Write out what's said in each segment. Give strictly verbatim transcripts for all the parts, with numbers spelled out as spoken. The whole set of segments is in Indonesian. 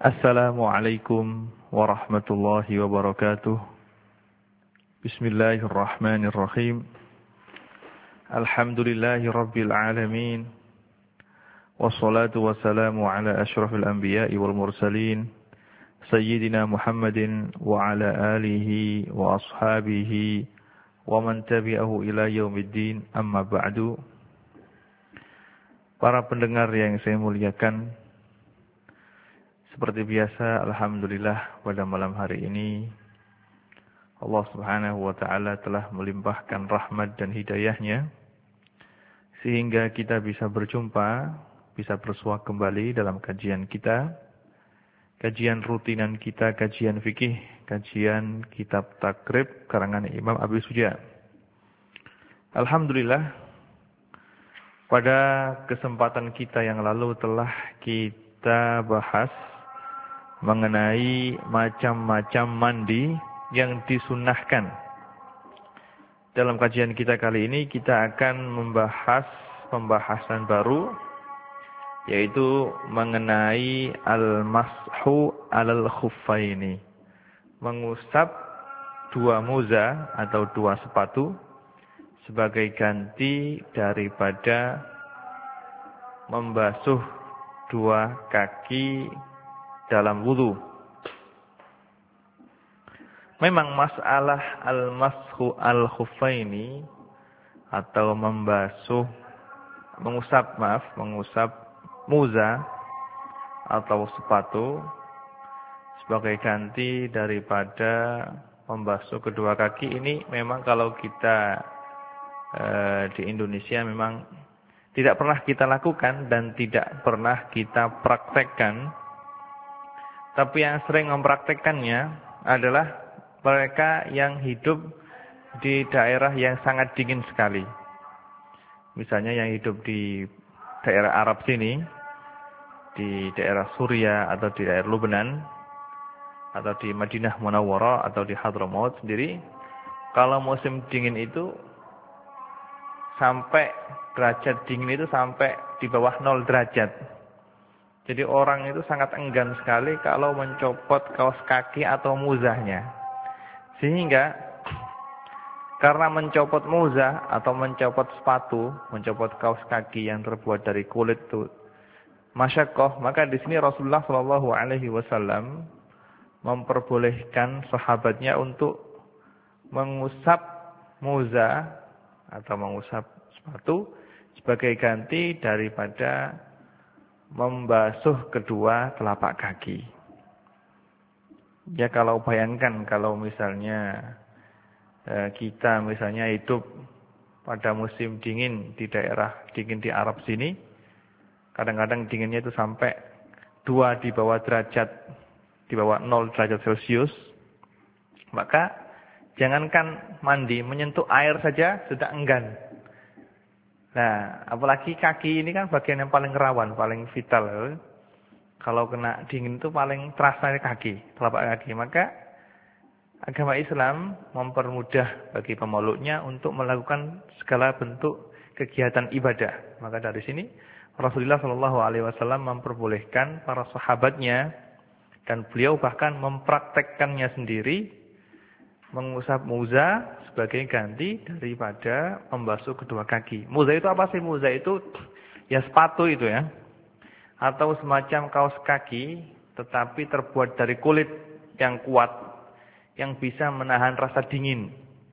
Assalamualaikum warahmatullahi wabarakatuh. Bismillahirrahmanirrahim. Alhamdulillahi rabbil alamin. Wassalatu wassalamu ala asyrafil anbiya'i wal mursalin. Sayyidina Muhammadin wa ala alihi wa ashabihi wa man tabi'ahu ila yaumiddin, amma ba'du. Para pendengar yang saya muliakan, seperti biasa, alhamdulillah pada malam hari ini Allah Subhanahu wa taala telah melimpahkan rahmat dan hidayahnya sehingga kita bisa berjumpa, bisa bersua kembali dalam kajian kita, kajian rutinan kita, kajian fikih, kajian kitab takrib karangan Imam Abi Suja. Alhamdulillah, pada kesempatan kita yang lalu telah kita bahas mengenai macam-macam mandi yang disunahkan. Dalam kajian kita kali ini kita akan membahas pembahasan baru, yaitu mengenai al-mashu alal khuffaini, mengusap dua muza atau dua sepatu sebagai ganti daripada membasuh dua kaki dalam wudu. Memang masalah al-mashu al-khuffaini atau membasuh, mengusap, maaf, mengusap muza atau sepatu sebagai ganti daripada membasuh kedua kaki ini memang kalau kita e, di Indonesia memang tidak pernah kita lakukan dan tidak pernah kita praktekkan. Tapi yang sering mempraktekkannya adalah mereka yang hidup di daerah yang sangat dingin sekali. Misalnya yang hidup di daerah Arab sini, di daerah Suria atau di daerah Lebanon, atau di Madinah Munawwarah atau di Hadramaut sendiri, kalau musim dingin itu sampai derajat dingin itu sampai di bawah nol derajat. Jadi orang itu sangat enggan sekali kalau mencopot kaos kaki atau muzahnya. Sehingga karena mencopot muzah atau mencopot sepatu, mencopot kaos kaki yang terbuat dari kulit itu masyaqqah, maka di sini Rasulullah shallallahu alaihi wasallam memperbolehkan sahabatnya untuk mengusap muzah atau mengusap sepatu sebagai ganti daripada membasuh kedua telapak kaki. Ya kalau bayangkan kalau misalnya eh, kita misalnya hidup pada musim dingin di daerah dingin di Arab sini, kadang-kadang dinginnya itu sampai dua di bawah derajat, di bawah nol derajat Celcius, maka jangankan mandi, menyentuh air saja sudah enggan. Nah, apalagi kaki ini kan bagian yang paling rawan, paling vital. Kalau kena dingin itu paling terasa kaki, telapak kaki. Maka agama Islam mempermudah bagi pemeluknya untuk melakukan segala bentuk kegiatan ibadah. Maka dari sini Rasulullah shallallahu alaihi wasallam memperbolehkan para sahabatnya dan beliau bahkan mempraktekkannya sendiri mengusap muza sebagai ganti daripada membasuh kedua kaki. Muza itu apa sih? Muza itu ya sepatu itu ya. Atau semacam kaos kaki tetapi terbuat dari kulit yang kuat yang bisa menahan rasa dingin.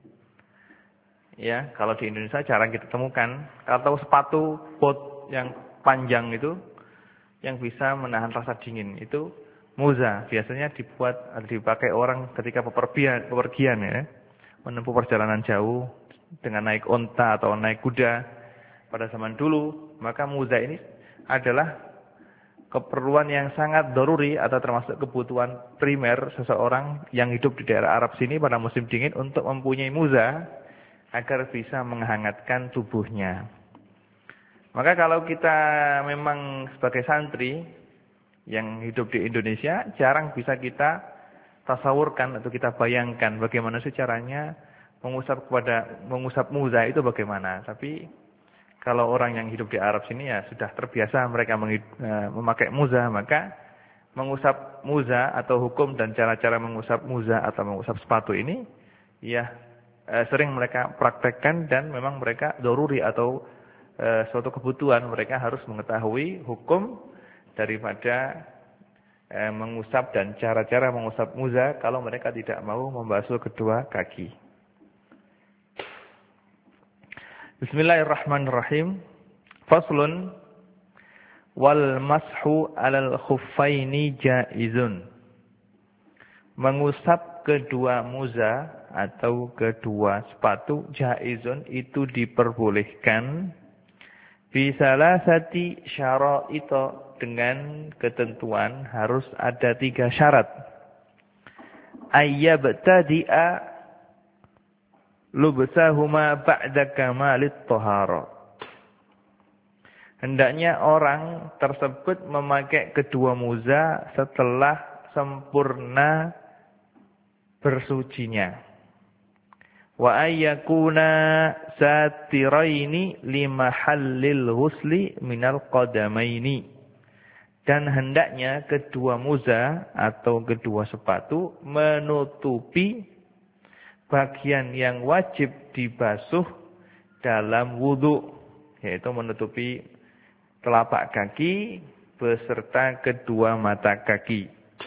Ya, kalau di Indonesia jarang kita temukan. Atau sepatu bot yang panjang itu yang bisa menahan rasa dingin. Itu muza, biasanya dibuat dipakai orang ketika bepergian, bepergian ya, menempuh perjalanan jauh dengan naik onta atau naik kuda pada zaman dulu. Maka muza ini adalah keperluan yang sangat daruri atau termasuk kebutuhan primer seseorang yang hidup di daerah Arab sini pada musim dingin untuk mempunyai muza agar bisa menghangatkan tubuhnya. Maka kalau kita memang sebagai santri yang hidup di Indonesia, jarang bisa kita tasawurkan atau kita bayangkan bagaimana sih caranya mengusap kepada mengusap muza itu bagaimana. Tapi kalau orang yang hidup di Arab sini ya sudah terbiasa mereka memakai muza, maka mengusap muza atau hukum dan cara-cara mengusap muza atau mengusap sepatu ini ya eh, sering mereka praktekkan dan memang mereka doruri atau eh, suatu kebutuhan mereka harus mengetahui hukum daripada eh, mengusap dan cara-cara mengusap muza kalau mereka tidak mau membasuh kedua kaki. Bismillahirrahmanirrahim. Faslun wal mashu 'alal khuffaini jaizun. Mengusap kedua muza atau kedua sepatu jaizun itu diperbolehkan bisalasati syara'ita dengan ketentuan harus ada tiga syarat. Ayyabtadi'a lubsahuma ba'da kamalit thahara. Hendaknya orang tersebut memakai kedua muza setelah sempurna bersucinya. Wa ayyakuna satiraini limahallil ghusli minal qadamaini. Dan hendaknya kedua muza atau kedua sepatu menutupi bagian yang wajib dibasuh dalam wudu, yaitu menutupi telapak kaki beserta kedua mata kaki.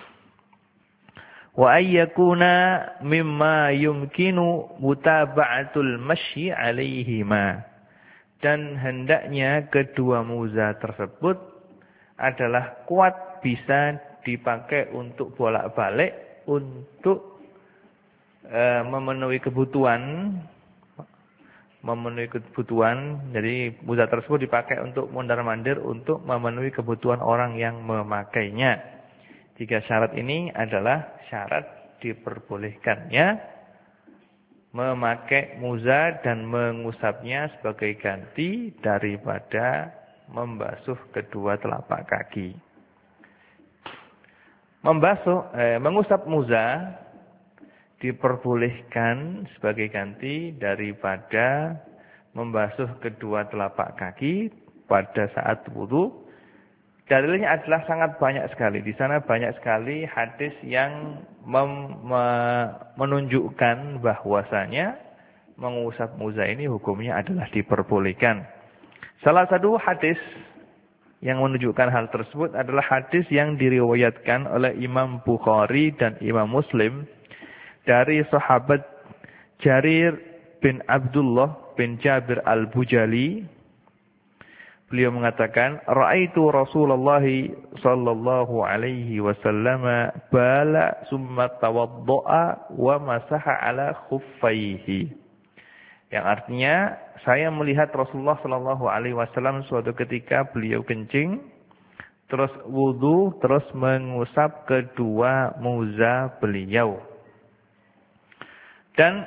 Wa ayyakuna mimma yumkinu mutaba'atul masyi 'alaihima. Dan hendaknya kedua muza tersebut adalah kuat bisa dipakai untuk bolak-balik untuk e, memenuhi kebutuhan memenuhi kebutuhan. Jadi muza tersebut dipakai untuk mondar-mandir untuk memenuhi kebutuhan orang yang memakainya. Tiga syarat ini adalah syarat diperbolehkannya memakai muza dan mengusapnya sebagai ganti daripada membasuh kedua telapak kaki. Membasuh, eh, mengusap muza diperbolehkan sebagai ganti daripada membasuh kedua telapak kaki pada saat wudu. Dalilnya adalah sangat banyak sekali. Di sana banyak sekali hadis yang mem, me, menunjukkan bahwasanya mengusap muza ini hukumnya adalah diperbolehkan. Salah satu hadis yang menunjukkan hal tersebut adalah hadis yang diriwayatkan oleh Imam Bukhari dan Imam Muslim dari sahabat Jarir bin Abdullah bin Jabir al-Bujali. Beliau mengatakan, "Ra'aitu Rasulullah sallallahu alaihi wasallam bala summa tawadda'a wa masaha ala khuffaihi." Yang artinya, saya melihat Rasulullah sallallahu alaihi wasallam suatu ketika beliau kencing, terus wudu, terus mengusap kedua muza beliau. Dan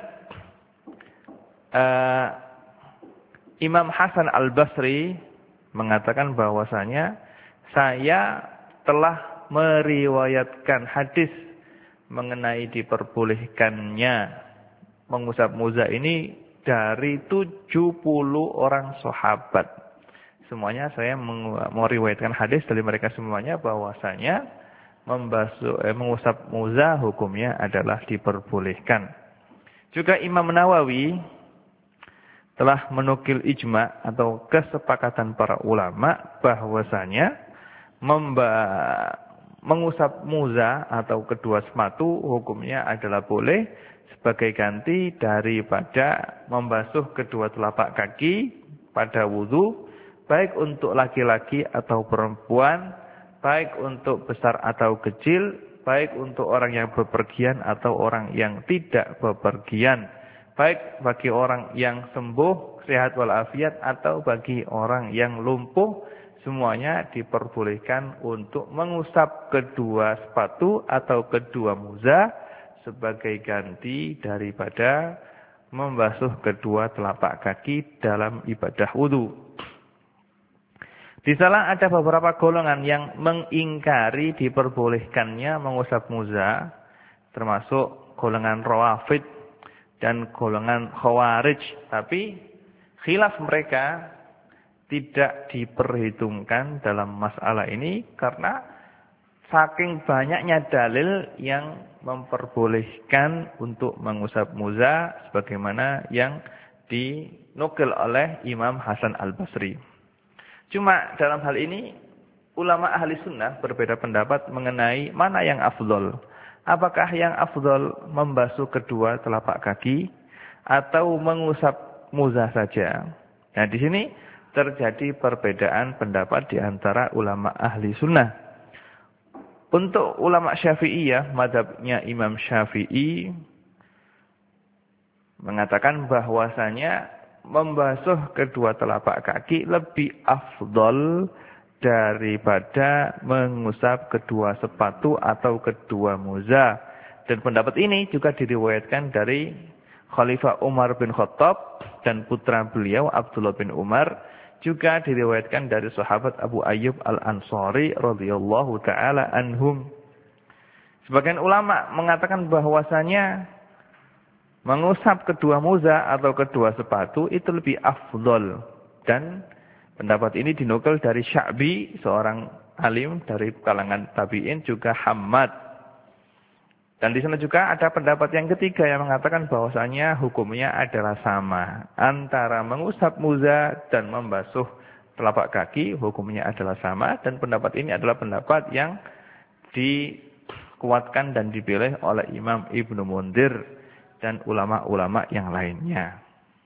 uh, Imam Hasan Al-Basri mengatakan bahwasanya saya telah meriwayatkan hadis mengenai diperbolehkannya mengusap muza ini dari tujuh puluh orang sahabat. Semuanya saya meriwayatkan hadis dari mereka semuanya bahwasanya membasuh, eh, mengusap muza hukumnya adalah diperbolehkan. Juga Imam Nawawi telah menukil ijma atau kesepakatan para ulama bahwasanya memba- mengusap muza atau kedua sepatu hukumnya adalah boleh sebagai ganti daripada membasuh kedua telapak kaki pada wudu, baik untuk laki-laki atau perempuan, baik untuk besar atau kecil, baik untuk orang yang bepergian atau orang yang tidak bepergian, baik bagi orang yang sembuh, sehat walafiat, atau bagi orang yang lumpuh, semuanya diperbolehkan untuk mengusap kedua sepatu atau kedua muza sebagai ganti daripada membasuh kedua telapak kaki dalam ibadah wudu. Di sana ada beberapa golongan yang mengingkari diperbolehkannya mengusap muza, termasuk golongan Rawafid dan golongan Khawarij. Tapi khilaf mereka tidak diperhitungkan dalam masalah ini karena saking banyaknya dalil yang memperbolehkan untuk mengusap muza sebagaimana yang dinukil oleh Imam Hasan Al-Basri. Cuma dalam hal ini ulama ahli sunnah berbeda pendapat mengenai mana yang afdol. Apakah yang afdol membasuh kedua telapak kaki atau mengusap muza saja? Nah, di sini terjadi perbedaan pendapat di antara ulama ahli sunnah. Untuk ulama Syafi'iyah, mazhabnya Imam Syafi'i mengatakan bahwasanya membasuh kedua telapak kaki lebih afdol daripada mengusap kedua sepatu atau kedua muza. Dan pendapat ini juga diriwayatkan dari Khalifah Umar bin Khattab dan putra beliau Abdullah bin Umar, juga diriwayatkan dari sahabat Abu Ayyub Al-Ansari radhiyallahu taala anhum. Sebagian ulama mengatakan bahwasanya mengusap kedua muza atau kedua sepatu itu lebih afdol, dan pendapat ini dinukil dari Sya'bi, seorang alim dari kalangan tabi'in, juga Hammad. Dan di sana juga ada pendapat yang ketiga yang mengatakan bahwasanya hukumnya adalah sama. Antara mengusap muza dan membasuh telapak kaki, hukumnya adalah sama. Dan pendapat ini adalah pendapat yang dikuatkan dan dipilih oleh Imam Ibnu Mundir dan ulama-ulama yang lainnya.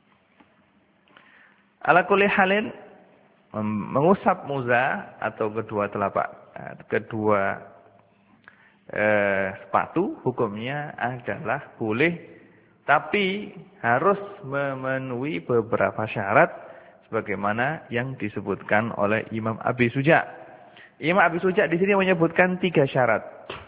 Ala kulli halin, mengusap muza atau kedua telapak, kedua Eh, sepatu hukumnya adalah boleh, tapi harus memenuhi beberapa syarat sebagaimana yang disebutkan oleh Imam Abi Suja. Imam Abi Suja di sini menyebutkan tiga syarat.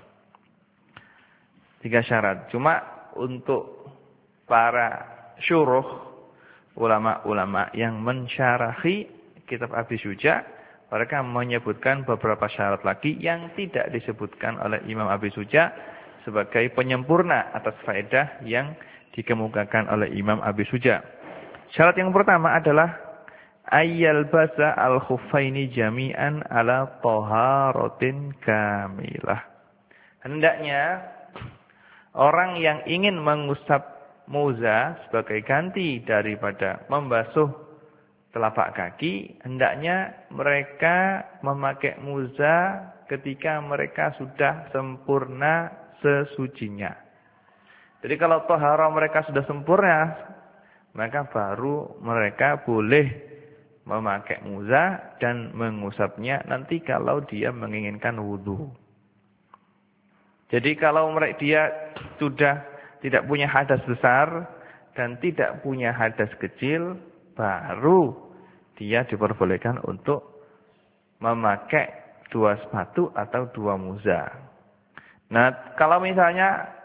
Tiga syarat. Cuma untuk para syuruh, ulama-ulama yang mensyarahi kitab Abi Suja, mereka menyebutkan beberapa syarat lagi yang tidak disebutkan oleh Imam Abi Suja sebagai penyempurna atas faedah yang dikemukakan oleh Imam Abi Suja. Syarat yang pertama adalah ayyal basa al-khuffaini jami'an ala taharatin kamilah. Hendaknya orang yang ingin mengusap muza sebagai ganti daripada membasuh telapak kaki, hendaknya mereka memakai muza ketika mereka sudah sempurna sesucinya. Jadi kalau taharah mereka sudah sempurna, maka baru mereka boleh memakai muza dan mengusapnya nanti kalau dia menginginkan wudu. Jadi kalau mereka dia sudah tidak punya hadas besar dan tidak punya hadas kecil, baru dia diperbolehkan untuk memakai dua sepatu atau dua muza. Nah, kalau misalnya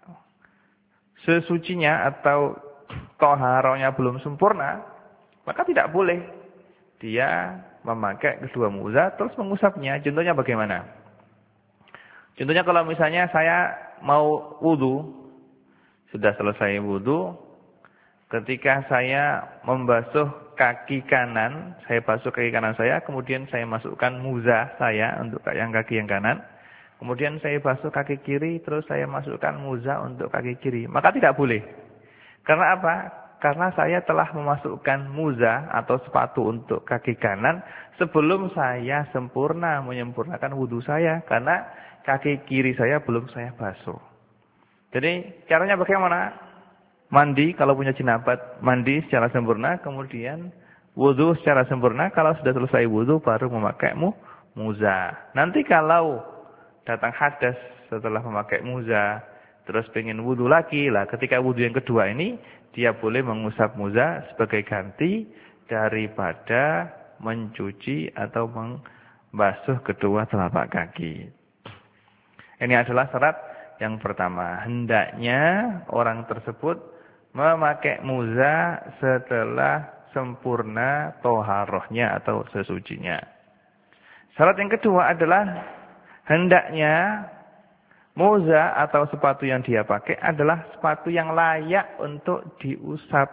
sesucinya atau toharohnya belum sempurna, maka tidak boleh dia memakai kedua muza terus mengusapnya. Contohnya bagaimana? Contohnya kalau misalnya saya mau wudu, sudah selesai wudu, ketika saya membasuh kaki kanan, saya basuh kaki kanan saya, kemudian saya masukkan muza saya untuk yang kaki yang kanan. Kemudian saya basuh kaki kiri, terus saya masukkan muza untuk kaki kiri. Maka tidak boleh. Karena apa? Karena saya telah memasukkan muza atau sepatu untuk kaki kanan sebelum saya sempurna menyempurnakan wudu saya. Karena kaki kiri saya belum saya basuh. Jadi caranya bagaimana? Mandi, kalau punya jenabat, mandi secara sempurna, kemudian wudu secara sempurna. Kalau sudah selesai wudu, baru memakai mu, muza. Nanti kalau datang hadas setelah memakai muza, terus pengen wudu lagi, lah ketika wudu yang kedua ini, dia boleh mengusap muza sebagai ganti daripada mencuci atau membasuh kedua telapak kaki. Ini adalah syarat yang pertama. Hendaknya orang tersebut memakai muza setelah sempurna toharohnya atau sesucinya. Syarat yang kedua adalah hendaknya muza atau sepatu yang dia pakai adalah sepatu yang layak untuk diusap.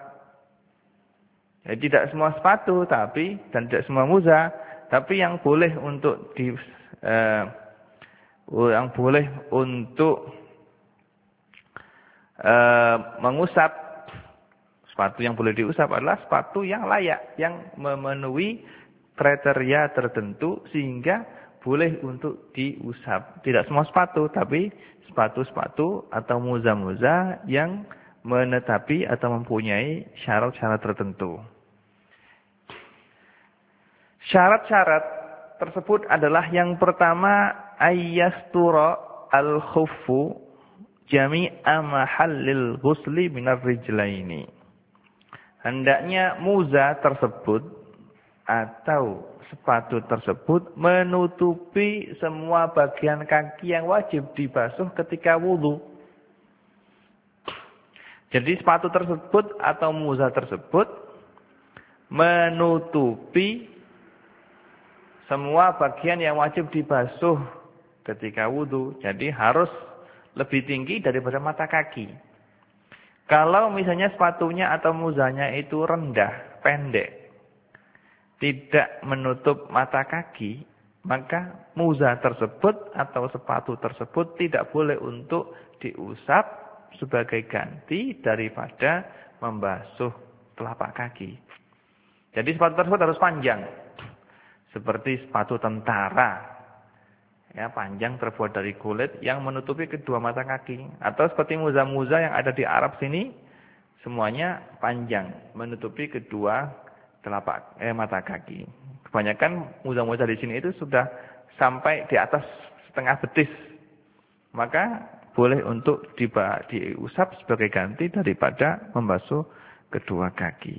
Ya, tidak semua sepatu tapi dan tidak semua muza, tapi yang boleh untuk di, eh, yang boleh untuk e, mengusap, sepatu yang boleh diusap adalah sepatu yang layak, yang memenuhi kriteria tertentu sehingga boleh untuk diusap. Tidak semua sepatu, tapi sepatu-sepatu atau muza-muza yang menetapi atau mempunyai syarat-syarat tertentu. Syarat-syarat tersebut adalah yang pertama, ayyastura al-khuffu jami'a mahallil ghusli minar rijlaini. Hendaknya muza tersebut atau sepatu tersebut menutupi semua bagian kaki yang wajib dibasuh ketika wudu. Jadi sepatu tersebut atau muza tersebut menutupi semua bagian yang wajib dibasuh ketika wudu. Jadi harus lebih tinggi daripada mata kaki. Kalau misalnya sepatunya atau muzanya itu rendah, pendek, tidak menutup mata kaki, maka muza tersebut atau sepatu tersebut tidak boleh untuk diusap sebagai ganti daripada membasuh telapak kaki. Jadi sepatu tersebut harus panjang. Seperti sepatu tentara. Ya, panjang terbuat dari kulit yang menutupi kedua mata kaki. Atau seperti muza-muza yang ada di Arab sini, semuanya panjang, menutupi kedua telapak eh, mata kaki. Kebanyakan muza-muza di sini itu sudah sampai di atas setengah betis. Maka boleh untuk diusap sebagai ganti daripada membasuh kedua kaki.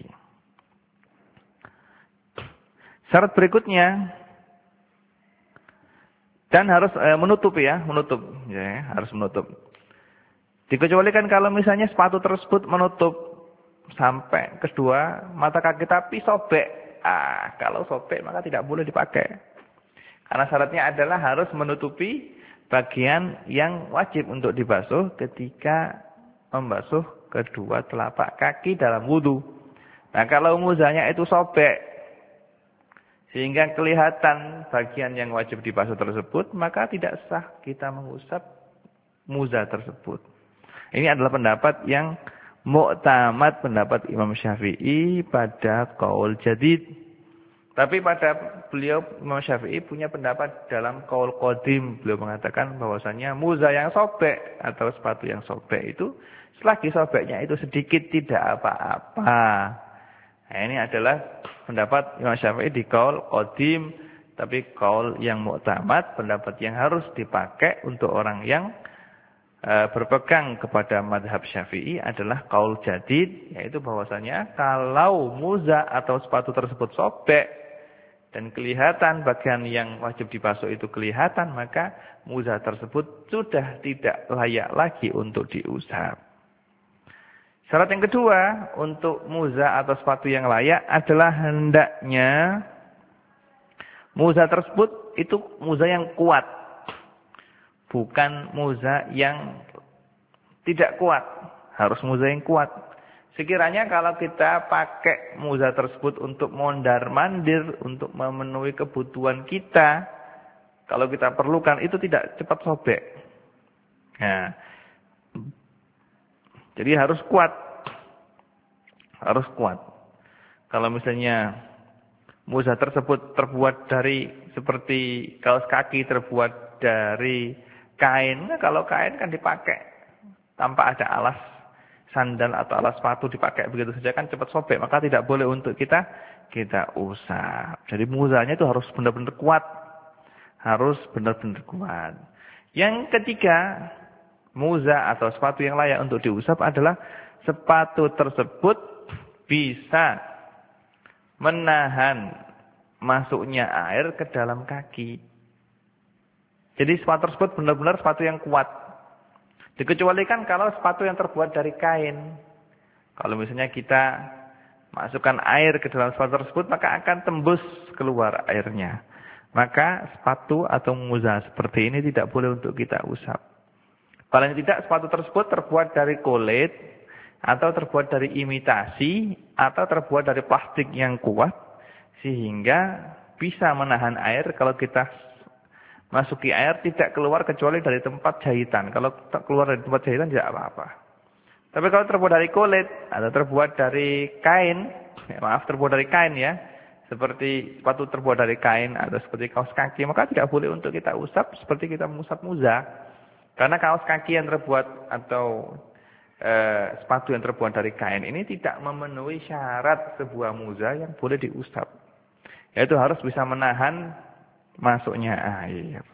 Syarat berikutnya, dan harus e, menutup ya, menutup, ya, harus menutup. Dikecualikan kalau misalnya sepatu tersebut menutup sampai kedua mata kaki tapi sobek. Ah, kalau sobek maka tidak boleh dipakai. Karena syaratnya adalah harus menutupi bagian yang wajib untuk dibasuh ketika membasuh kedua telapak kaki dalam wudu. Nah, kalau muzanya itu sobek sehingga kelihatan bagian yang wajib dibasuh tersebut, maka tidak sah kita mengusap muza tersebut. Ini adalah pendapat yang mu'tamad, pendapat Imam Syafi'i pada qaul jadid. Tapi pada beliau Imam Syafi'i punya pendapat dalam qaul qadim. Beliau mengatakan bahwasanya muza yang sobek atau sepatu yang sobek itu, selagi sobeknya itu sedikit tidak apa-apa. Nah, ini adalah pendapat Imam Syafi'i di qaul qadim, tapi qaul yang mu'tamad, pendapat yang harus dipakai untuk orang yang e, berpegang kepada madhab Syafi'i adalah qaul jadid, yaitu bahwasanya kalau muza atau sepatu tersebut sobek dan kelihatan bagian yang wajib dibasuh itu kelihatan, maka muza tersebut sudah tidak layak lagi untuk diusap. Syarat yang kedua untuk muza atau sepatu yang layak adalah hendaknya muza tersebut itu muza yang kuat. Bukan muza yang tidak kuat. Harus muza yang kuat. Sekiranya kalau kita pakai muza tersebut untuk mondar-mandir, untuk memenuhi kebutuhan kita, kalau kita perlukan itu tidak cepat sobek. Nah, jadi harus kuat. Harus kuat. Kalau misalnya muza tersebut terbuat dari seperti kaos kaki terbuat dari kain. Nah, kalau kain kan dipakai tanpa ada alas sandal atau alas sepatu, dipakai begitu saja kan cepat sobek. Maka tidak boleh untuk kita kita usap. Jadi muzanya itu harus benar-benar kuat. Harus benar-benar kuat. Yang ketiga, muza atau sepatu yang layak untuk diusap adalah sepatu tersebut bisa menahan masuknya air ke dalam kaki. Jadi sepatu tersebut benar-benar sepatu yang kuat. Dikecualikan kalau sepatu yang terbuat dari kain. Kalau misalnya kita masukkan air ke dalam sepatu tersebut, maka akan tembus keluar airnya. Maka sepatu atau muza seperti ini tidak boleh untuk kita usap. Paling tidak sepatu tersebut terbuat dari kulit, atau terbuat dari imitasi, atau terbuat dari plastik yang kuat, sehingga bisa menahan air kalau kita masuki air tidak keluar kecuali dari tempat jahitan. Kalau keluar dari tempat jahitan tidak apa-apa. Tapi kalau terbuat dari kulit atau terbuat dari kain, ya maaf terbuat dari kain ya, seperti sepatu terbuat dari kain atau seperti kaos kaki, maka tidak boleh untuk kita usap seperti kita mengusap muza. Karena kaos kaki yang terbuat atau e, sepatu yang terbuat dari kain ini tidak memenuhi syarat sebuah muza yang boleh diusap. Yaitu harus bisa menahan masuknya air.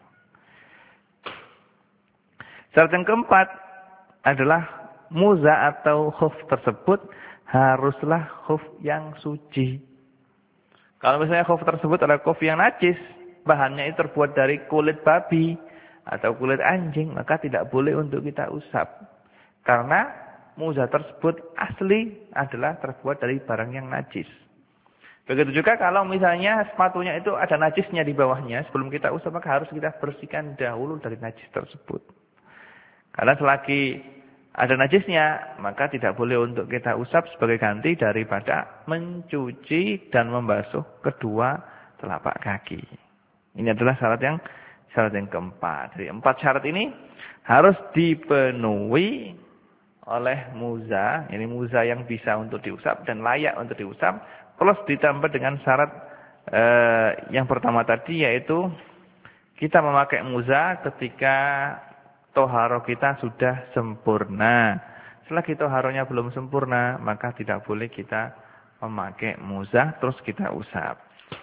Syarat yang keempat adalah muza atau khuf tersebut haruslah khuf yang suci. Kalau misalnya khuf tersebut adalah khuf yang najis, bahannya itu terbuat dari kulit babi atau kulit anjing, maka tidak boleh untuk kita usap. Karena muza tersebut asli adalah terbuat dari barang yang najis. Begitu juga kalau misalnya sepatunya itu ada najisnya di bawahnya, sebelum kita usap maka harus kita bersihkan dahulu dari najis tersebut. Karena selagi ada najisnya, maka tidak boleh untuk kita usap sebagai ganti daripada mencuci dan membasuh kedua telapak kaki. Ini adalah syarat yang syarat yang keempat. Jadi empat syarat ini harus dipenuhi oleh muza. Ini muza yang bisa untuk diusap dan layak untuk diusap. Plus ditambah dengan syarat eh, yang pertama tadi yaitu kita memakai muza ketika toharo kita sudah sempurna. Selagi toharonya belum sempurna, maka tidak boleh kita memakai muzah terus kita usap.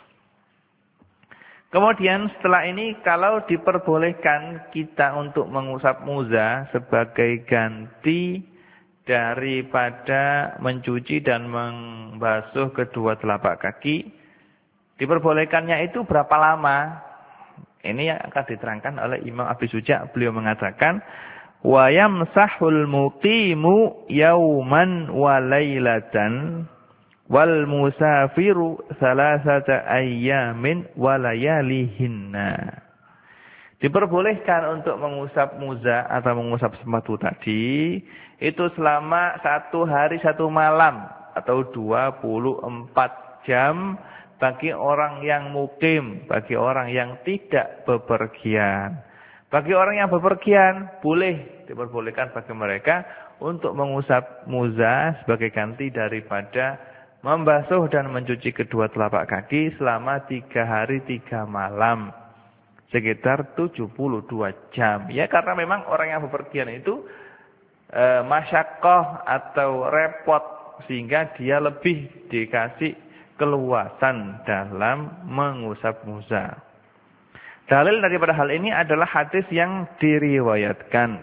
Kemudian setelah ini kalau diperbolehkan kita untuk mengusap muzah sebagai ganti daripada mencuci dan membasuh kedua telapak kaki, diperbolehkannya itu berapa lama? Ini yang akan diterangkan oleh Imam Abi Suja. Beliau mengatakan, wa yamsahul muqimu yauman wa lailatan wal musafiru salasata ayyamin wa layalihinna. Diperbolehkan untuk mengusap muza atau mengusap sepatu tadi itu selama satu hari satu malam atau dua puluh empat jam. Bagi orang yang mukim, bagi orang yang tidak bepergian. Bagi orang yang bepergian, boleh diperbolehkan bagi mereka untuk mengusap muza sebagai ganti daripada membasuh dan mencuci kedua telapak kaki selama tiga hari tiga malam. Sekitar tujuh puluh dua jam. Ya karena memang orang yang bepergian itu e, masyakoh atau repot sehingga dia lebih dikasih keluasan dalam mengusap muza. Dalil daripada hal ini adalah hadis yang diriwayatkan.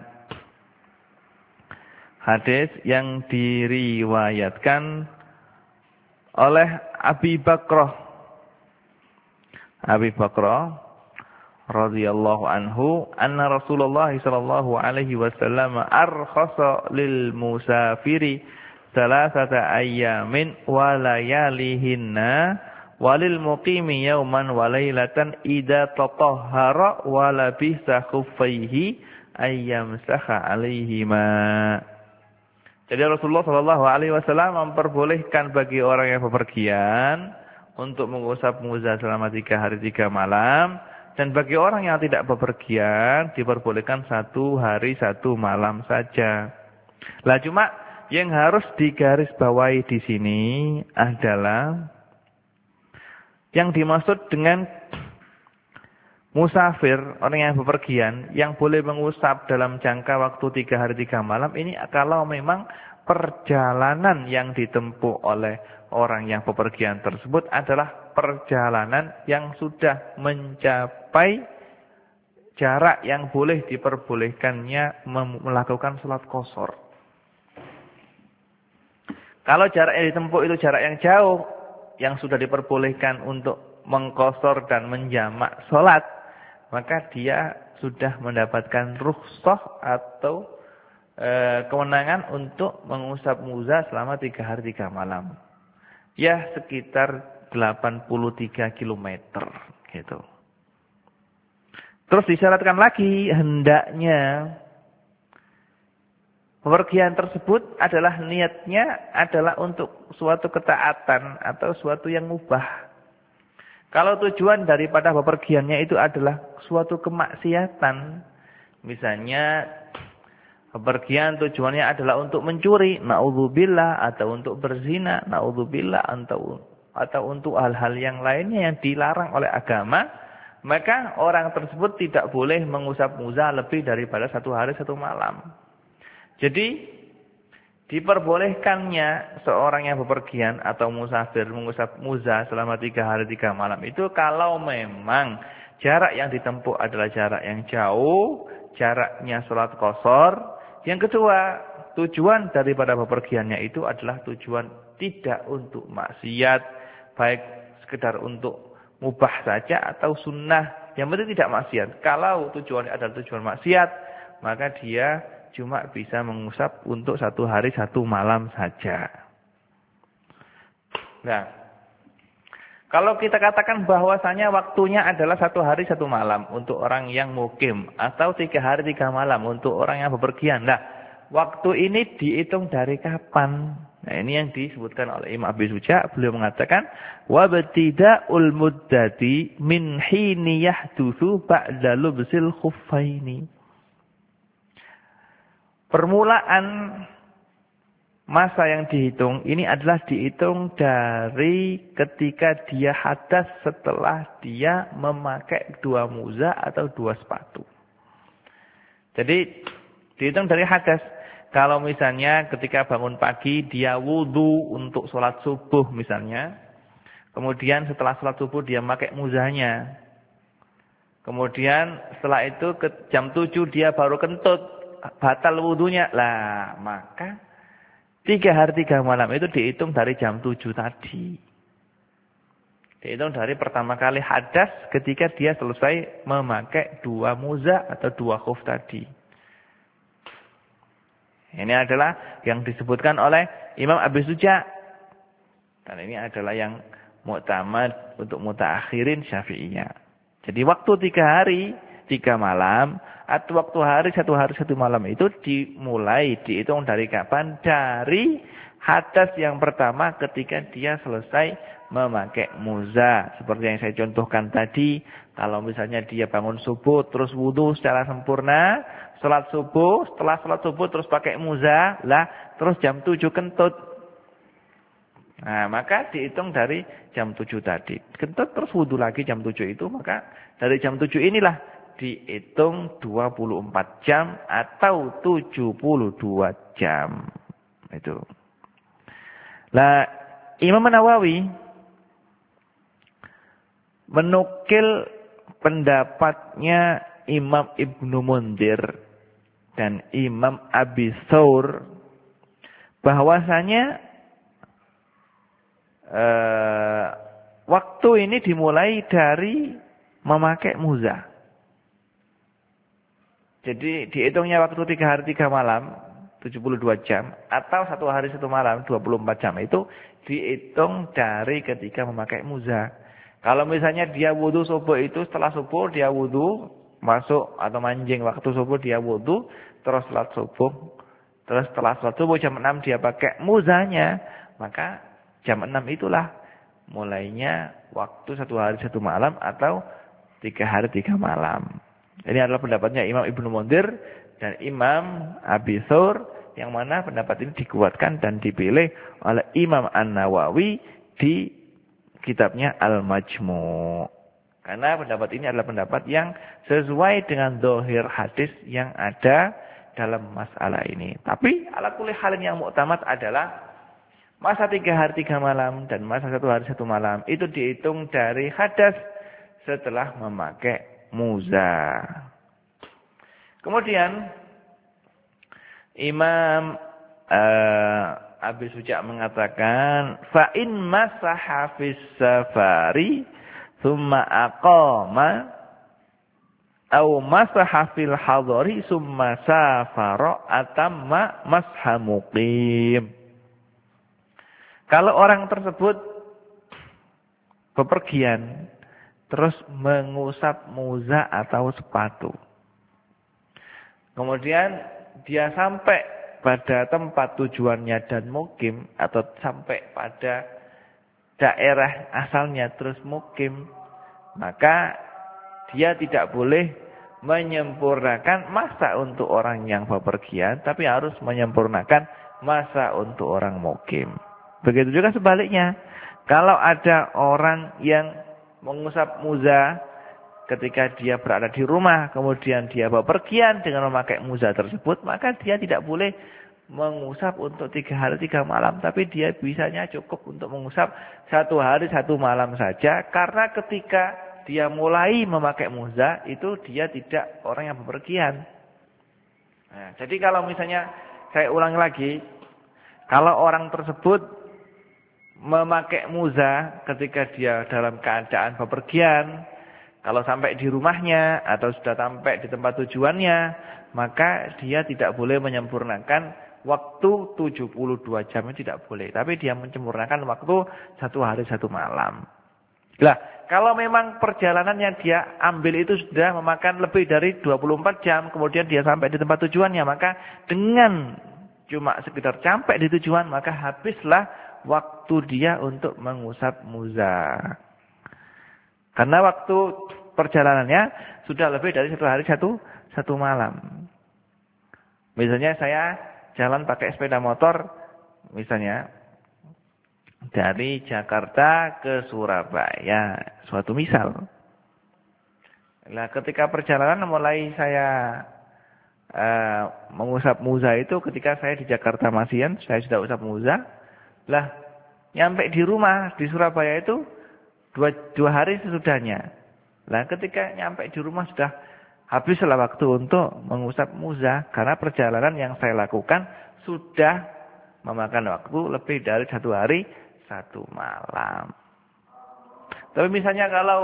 Hadis yang diriwayatkan oleh Abi Bakrah. Abi Bakrah radhiyallahu anhu, anna Rasulullah sallallahu alaihi wasallam arkhasa lil musafiri salasata ayyamin wa layalihinna walil muqimi yawman wa laylatan idza tatahhara wa labisa khuffaihi ayyamsaha alaihima. Jadi Rasulullah sallallahu alaihi wasallam memperbolehkan bagi orang yang bepergian untuk mengusap muza selama tiga hari tiga malam, dan bagi orang yang tidak bepergian diperbolehkan satu hari satu malam saja. Lah cuma yang harus digarisbawahi di sini adalah yang dimaksud dengan musafir, orang yang bepergian, yang boleh mengusap dalam jangka waktu tiga hari tiga malam ini kalau memang perjalanan yang ditempuh oleh orang yang bepergian tersebut adalah perjalanan yang sudah mencapai jarak yang boleh diperbolehkannya melakukan sholat qashar. Kalau jarak yang ditempuh itu jarak yang jauh, yang sudah diperbolehkan untuk mengqashar dan menjamak sholat, maka dia sudah mendapatkan rukhsah atau e, kewenangan untuk mengusap muza selama tiga hari tiga malam. Ya sekitar delapan puluh tiga kilometer gitu. Terus disyaratkan lagi hendaknya pepergian tersebut adalah niatnya adalah untuk suatu ketaatan atau suatu yang mubah. Kalau tujuan daripada bepergiannya itu adalah suatu kemaksiatan, misalnya bepergian tujuannya adalah untuk mencuri, naudzubillah, atau untuk berzina, naudzubillah, atau atau untuk hal-hal yang lainnya yang dilarang oleh agama, maka orang tersebut tidak boleh mengusap muza lebih daripada satu hari satu malam. Jadi diperbolehkannya seorang yang bepergian atau musafir mengusap muza selama tiga hari tiga malam itu kalau memang jarak yang ditempuh adalah jarak yang jauh, jaraknya sholat qashar. Yang kedua, tujuan daripada bepergiannya itu adalah tujuan tidak untuk maksiat, baik sekedar untuk mubah saja atau sunnah, yang penting tidak maksiat. Kalau tujuannya adalah tujuan maksiat, maka dia cuma bisa mengusap untuk satu hari satu malam saja. Nah, kalau kita katakan bahwasanya waktunya adalah satu hari satu malam untuk orang yang mukim, atau tiga hari tiga malam untuk orang yang bepergian. Nah, waktu ini dihitung dari kapan? Nah, ini yang disebutkan oleh Imam Abi Suja. Beliau mengatakan, wabtida'ul muddati min hini yahdutsu ba'da lubsil khuffaini. Permulaan masa yang dihitung ini adalah dihitung dari ketika dia hadas setelah dia memakai dua muza atau dua sepatu. Jadi dihitung dari hadas. Kalau misalnya ketika bangun pagi dia wudu untuk sholat subuh misalnya. Kemudian setelah sholat subuh dia memakai muzanya. Kemudian setelah itu ke jam tujuh dia baru kentut. Batal wudunya. Lah maka tiga hari tiga malam itu dihitung dari jam tujuh tadi. Dihitung dari pertama kali hadas ketika dia selesai memakai dua muza atau dua khuf tadi. Ini adalah yang disebutkan oleh Imam Abi Suja. Dan ini adalah yang mu'tamad untuk mutaakhirin Syafi'iyah. Jadi waktu tiga hari, tiga malam, atau waktu hari, satu hari, satu malam itu dimulai, dihitung dari kapan? Dari hadas yang pertama ketika dia selesai memakai muza. Seperti yang saya contohkan tadi, kalau misalnya dia bangun subuh, terus wudu secara sempurna, sholat subuh, setelah sholat subuh terus pakai muza, lah terus jam tujuh kentut. Nah, maka dihitung dari jam tujuh tadi. Kentut terus wudu lagi jam tujuh itu, maka dari jam tujuh inilah dihitung dua puluh empat jam atau tujuh puluh dua jam. Itu. Nah, Imam Nawawi menukil pendapatnya Imam Ibnu Mundir dan Imam Abi Thawr bahwasanya eh, waktu ini dimulai dari memakai muza. Jadi dihitungnya waktu tiga hari tiga malam, tujuh puluh dua jam, atau satu hari satu malam, dua puluh empat jam itu dihitung dari ketika memakai muza. Kalau misalnya dia wudu subuh itu, setelah subuh dia wudu, masuk atau manjing waktu subuh dia wudu, terus salat subuh, terus setelah salat subuh jam enam dia pakai muzanya, maka jam enam itulah mulainya waktu satu hari satu malam atau tiga hari tiga malam. Ini adalah pendapatnya Imam Ibnu Mundir dan Imam Abi Thawr, yang mana pendapat ini dikuatkan dan dipilih oleh Imam An-Nawawi di kitabnya Al-Majmu'. Karena pendapat ini adalah pendapat yang sesuai dengan zahir hadis yang ada dalam masalah ini. Tapi ala kulli halin yang muktamad adalah masa tiga hari tiga malam dan masa satu hari satu malam itu dihitung dari hadas setelah memakai muza. Kemudian Imam uh, Abi Suja mengatakan, fa in masaha fis safari thumma aqama aw masaha fil hadari thumma safara atamma masha muqim. Kalau orang tersebut bepergian terus mengusap muza atau sepatu. Kemudian dia sampai pada tempat tujuannya dan mukim, atau sampai pada daerah asalnya terus mukim, maka dia tidak boleh menyempurnakan masa untuk orang yang bepergian, tapi harus menyempurnakan masa untuk orang mukim. Begitu juga sebaliknya. Kalau ada orang yang mengusap muza ketika dia berada di rumah, kemudian dia bepergian dengan memakai muza tersebut, maka dia tidak boleh mengusap untuk tiga hari tiga malam, tapi dia bisanya cukup untuk mengusap satu hari satu malam saja, karena ketika dia mulai memakai muza itu dia tidak orang yang bepergian. Nah, jadi kalau misalnya saya ulang lagi, kalau orang tersebut memakai muza ketika dia dalam keadaan bepergian, kalau sampai di rumahnya atau sudah sampai di tempat tujuannya, maka dia tidak boleh menyempurnakan waktu tujuh puluh dua jam, tidak boleh. Tapi dia menyempurnakan waktu satu hari satu malam. Lah, kalau memang perjalanan yang dia ambil itu sudah memakan lebih dari dua puluh empat jam, kemudian dia sampai di tempat tujuannya, maka dengan cuma sekitar sampai di tujuan, maka habislah waktu dia untuk mengusap muza. Karena waktu perjalanannya sudah lebih dari satu hari satu, satu malam. Misalnya saya jalan pakai sepeda motor, misalnya dari Jakarta ke Surabaya, suatu misal. Nah, ketika perjalanan mulai saya uh, mengusap muza itu ketika saya di Jakarta Masian, saya sudah usap muza. Lah, nyampe di rumah di Surabaya itu dua, dua hari sesudahnya. Nah, ketika nyampe di rumah sudah habislah waktu untuk mengusap muza, karena perjalanan yang saya lakukan sudah memakan waktu lebih dari satu hari satu malam. Tapi misalnya kalau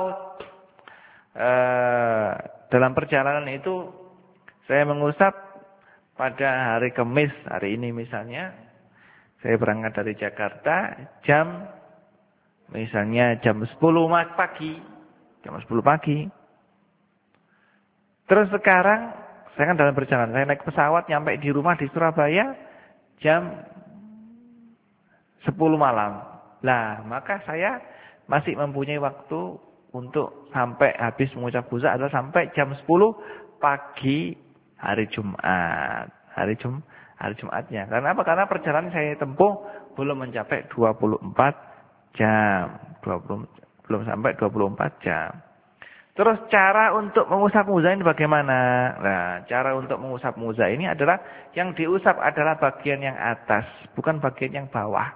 eh, dalam perjalanan itu saya mengusap pada hari Kamis, hari ini misalnya, saya berangkat dari Jakarta jam misalnya jam sepuluh pagi, jam sepuluh pagi. Terus sekarang saya kan dalam perjalanan, saya naik pesawat nyampe di rumah di Surabaya jam sepuluh malam. Lah, maka saya masih mempunyai waktu untuk sampai habis mengucap muza adalah sampai jam sepuluh pagi hari Jumat. Hari Jum hari Jumatnya. Karena apa? Karena perjalanan saya tempuh belum mencapai dua puluh empat jam. dua puluh, belum sampai dua puluh empat jam. Terus cara untuk mengusap muza ini bagaimana? Nah, cara untuk mengusap muza ini adalah yang diusap adalah bagian yang atas, bukan bagian yang bawah.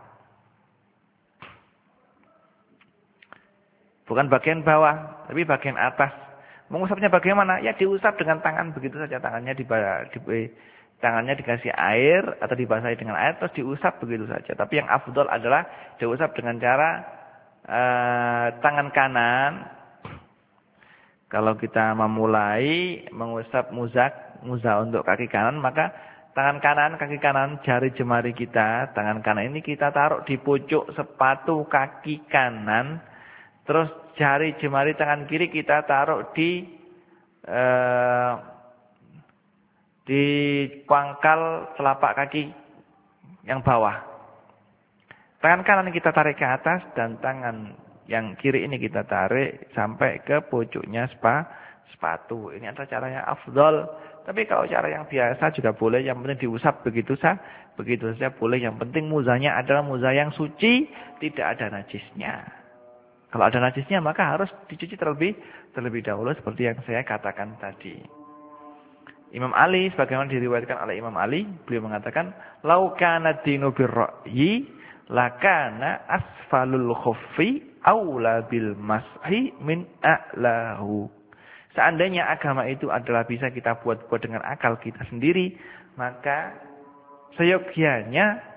Bukan bagian bawah, tapi bagian atas. Mengusapnya bagaimana? Ya diusap dengan tangan begitu saja, tangannya di, di tangannya dikasih air atau dibasahi dengan air terus diusap begitu saja. Tapi yang afdol adalah diusap dengan cara uh, tangan kanan. Kalau kita memulai mengusap muzak, muza untuk kaki kanan, maka tangan kanan, kaki kanan, jari jemari kita, tangan kanan ini kita taruh di pucuk sepatu kaki kanan. Terus jari jemari tangan kiri kita taruh di eh, di pangkal telapak kaki yang bawah. Tangan kanan kita tarik ke atas dan tangan yang kiri ini kita tarik sampai ke pucuknya spa, sepatu. Ini adalah caranya afdol. Tapi kalau cara yang biasa juga boleh, yang penting diusap begitu saja, begitu saja boleh. Yang penting muzanya adalah muza yang suci, tidak ada najisnya. Kalau ada najisnya maka harus dicuci terlebih terlebih dahulu seperti yang saya katakan tadi. Imam Ali sebagaimana diriwayatkan oleh Imam Ali, beliau mengatakan, "Lau kana dinu birra'yi lakana asfalul khuffi aula bil mashi min a'lahu." Seandainya agama itu adalah bisa kita buat-buat dengan akal kita sendiri, maka seyogianya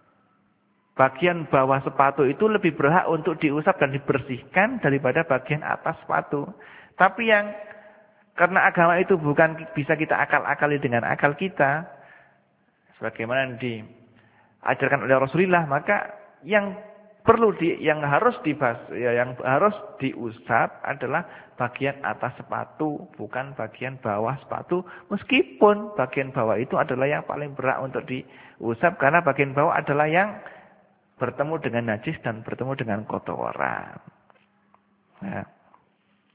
bagian bawah sepatu itu lebih berhak untuk diusap dan dibersihkan daripada bagian atas sepatu. Tapi yang karena agama itu bukan bisa kita akal-akali dengan akal kita, sebagaimana yang diajarkan oleh Rasulullah, maka yang perlu di, yang harus dibas, ya, yang harus diusap adalah bagian atas sepatu, bukan bagian bawah sepatu. Meskipun bagian bawah itu adalah yang paling berhak untuk diusap, karena bagian bawah adalah yang bertemu dengan najis dan bertemu dengan kotoran. Ya.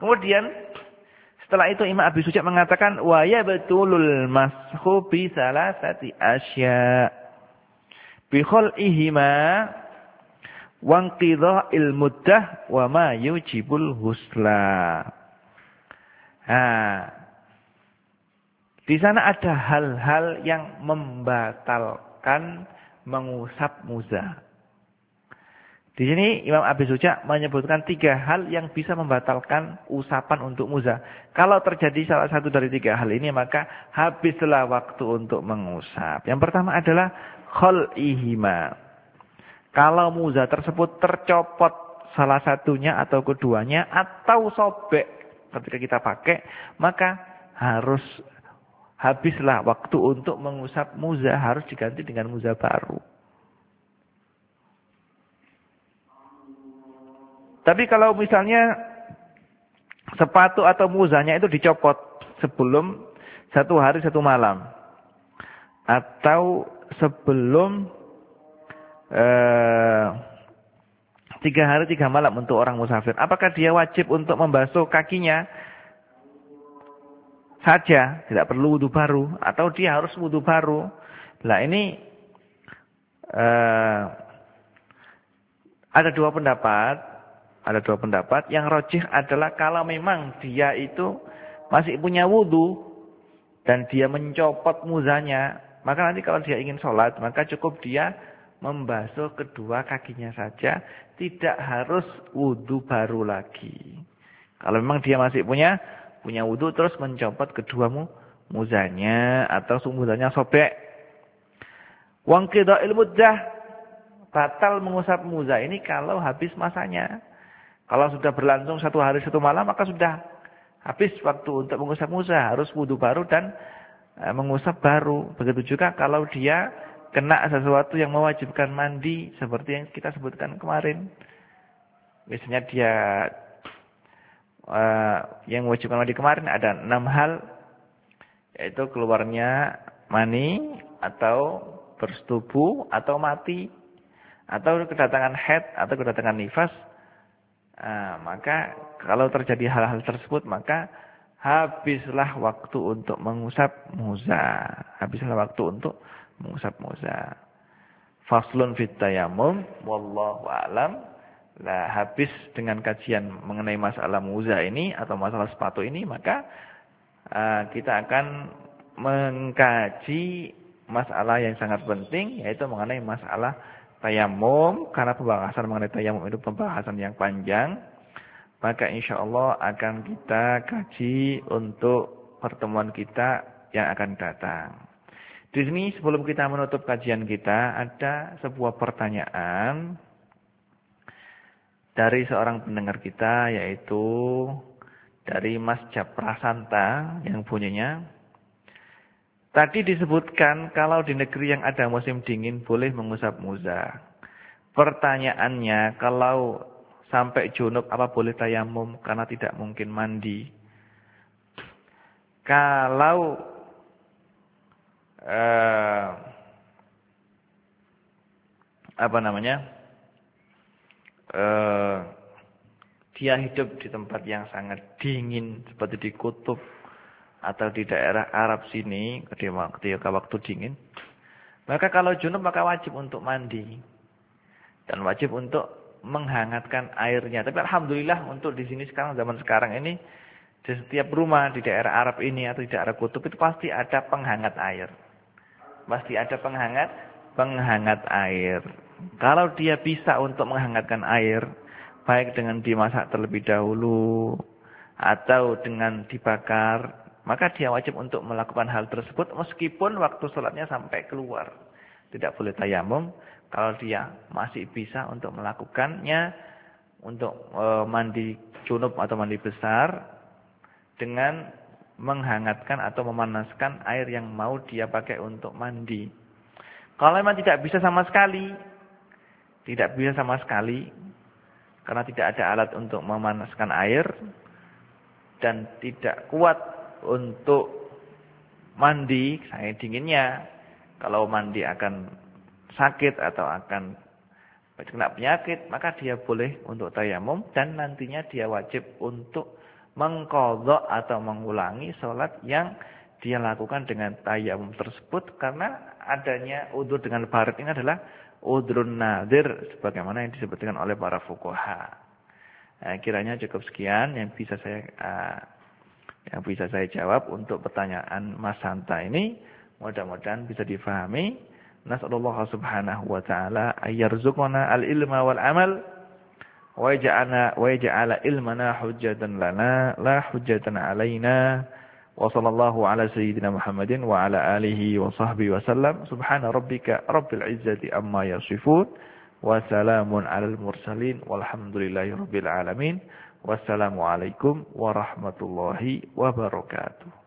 Kemudian setelah itu Imam Abi Suja mengatakan wa yabtulul mashu bi salasati asya. Bi khul'ihima wa inqidha'il muddah wa ma yujibul husla. Nah, di sana ada hal-hal yang membatalkan mengusap muza. Di sini Imam Abi Suja menyebutkan tiga hal yang bisa membatalkan usapan untuk muza. Kalau terjadi salah satu dari tiga hal ini, maka habislah waktu untuk mengusap. Yang pertama adalah khul'ihima. Kalau muza tersebut tercopot salah satunya atau keduanya atau sobek ketika kita pakai, maka harus habislah waktu untuk mengusap muza, harus diganti dengan muza baru. Tapi kalau misalnya sepatu atau muzanya itu dicopot sebelum satu hari satu malam, atau sebelum eh, tiga hari tiga malam untuk orang musafir, apakah dia wajib untuk membasuh kakinya saja, tidak perlu wudu baru, atau dia harus wudu baru? Nah ini eh, ada dua pendapat. Ada dua pendapat. Yang rajih adalah kalau memang dia itu masih punya wudu dan dia mencopot muzanya, maka nanti kalau dia ingin sholat, maka cukup dia membasuh kedua kakinya saja, tidak harus wudu baru lagi. Kalau memang dia masih punya punya wudu terus mencopot kedua muzanya atau muzanya sobek. Wang qida'il muddah, batal mengusap muza ini kalau habis masanya. Kalau sudah berlangsung satu hari satu malam, maka sudah habis waktu untuk mengusap muza, harus wudu baru dan e, mengusap baru. Begitu juga kalau dia kena sesuatu yang mewajibkan mandi, seperti yang kita sebutkan kemarin. Misalnya dia e, yang mewajibkan mandi kemarin ada enam hal, yaitu keluarnya mani, atau bersetubuh, atau mati, atau kedatangan haid, atau kedatangan nifas. Nah, maka kalau terjadi hal-hal tersebut, maka habislah waktu untuk mengusap muza. Habislah waktu untuk mengusap muza. Faslun fit tayammum, wallahu a'lam. Lah, habis dengan kajian mengenai masalah muza ini atau masalah sepatu ini, maka uh, kita akan mengkaji masalah yang sangat penting, yaitu mengenai masalah tayammum, karena pembahasan mengenai tayammum itu pembahasan yang panjang, maka insya Allah akan kita kaji untuk pertemuan kita yang akan datang. Di sini sebelum kita menutup kajian kita, ada sebuah pertanyaan dari seorang pendengar kita, yaitu dari Mas Japrasanta yang punyanya. Tadi disebutkan kalau di negeri yang ada musim dingin boleh mengusap muza. Pertanyaannya, kalau sampai junub apa boleh tayamum karena tidak mungkin mandi? Kalau eh, apa namanya? Eh, dia hidup di tempat yang sangat dingin seperti di kutub atau di daerah Arab sini ketika waktu dingin, maka kalau junub maka wajib untuk mandi dan wajib untuk menghangatkan airnya. Tapi alhamdulillah untuk di sini sekarang, zaman sekarang ini, di setiap rumah di daerah Arab ini atau di daerah kutub itu pasti ada penghangat air. Pasti ada penghangat penghangat air. Kalau dia bisa untuk menghangatkan air, baik dengan dimasak terlebih dahulu atau dengan dibakar, maka dia wajib untuk melakukan hal tersebut meskipun waktu sholatnya sampai keluar. Tidak boleh tayamum kalau dia masih bisa untuk melakukannya, untuk e, mandi junub atau mandi besar dengan menghangatkan atau memanaskan air yang mau dia pakai untuk mandi. Kalau memang tidak bisa sama sekali, tidak bisa sama sekali, karena tidak ada alat untuk memanaskan air dan tidak kuat untuk mandi, saya dinginnya, kalau mandi akan sakit atau akan kena penyakit, maka dia boleh untuk tayamum dan nantinya dia wajib untuk mengqadha atau mengulangi salat yang dia lakukan dengan tayamum tersebut, karena adanya udzur dengan barid ini adalah udzrun nadhir sebagaimana yang disebutkan oleh para fuqaha. Nah, kiranya cukup sekian yang bisa saya uh, yang bisa saya jawab untuk pertanyaan Mas Hanta ini. Mudah-mudahan bisa difahami. Nas'alullah subhanahu wa ta'ala ayyarzuqana al-ilma wal amal wa yaj'alna wa yaj'ala ilmana hujjatan lana la hujjatan alaina. Wa sallallahu ala sayyidina Muhammadin wa ala alihi wa sahbihi wa sallam. Subhana rabbika rabbil izzati amma yasifun. Wa salamun alal mursalin. Walhamdulillahi rabbil alamin. Wassalamualaikum warahmatullahi wabarakatuh.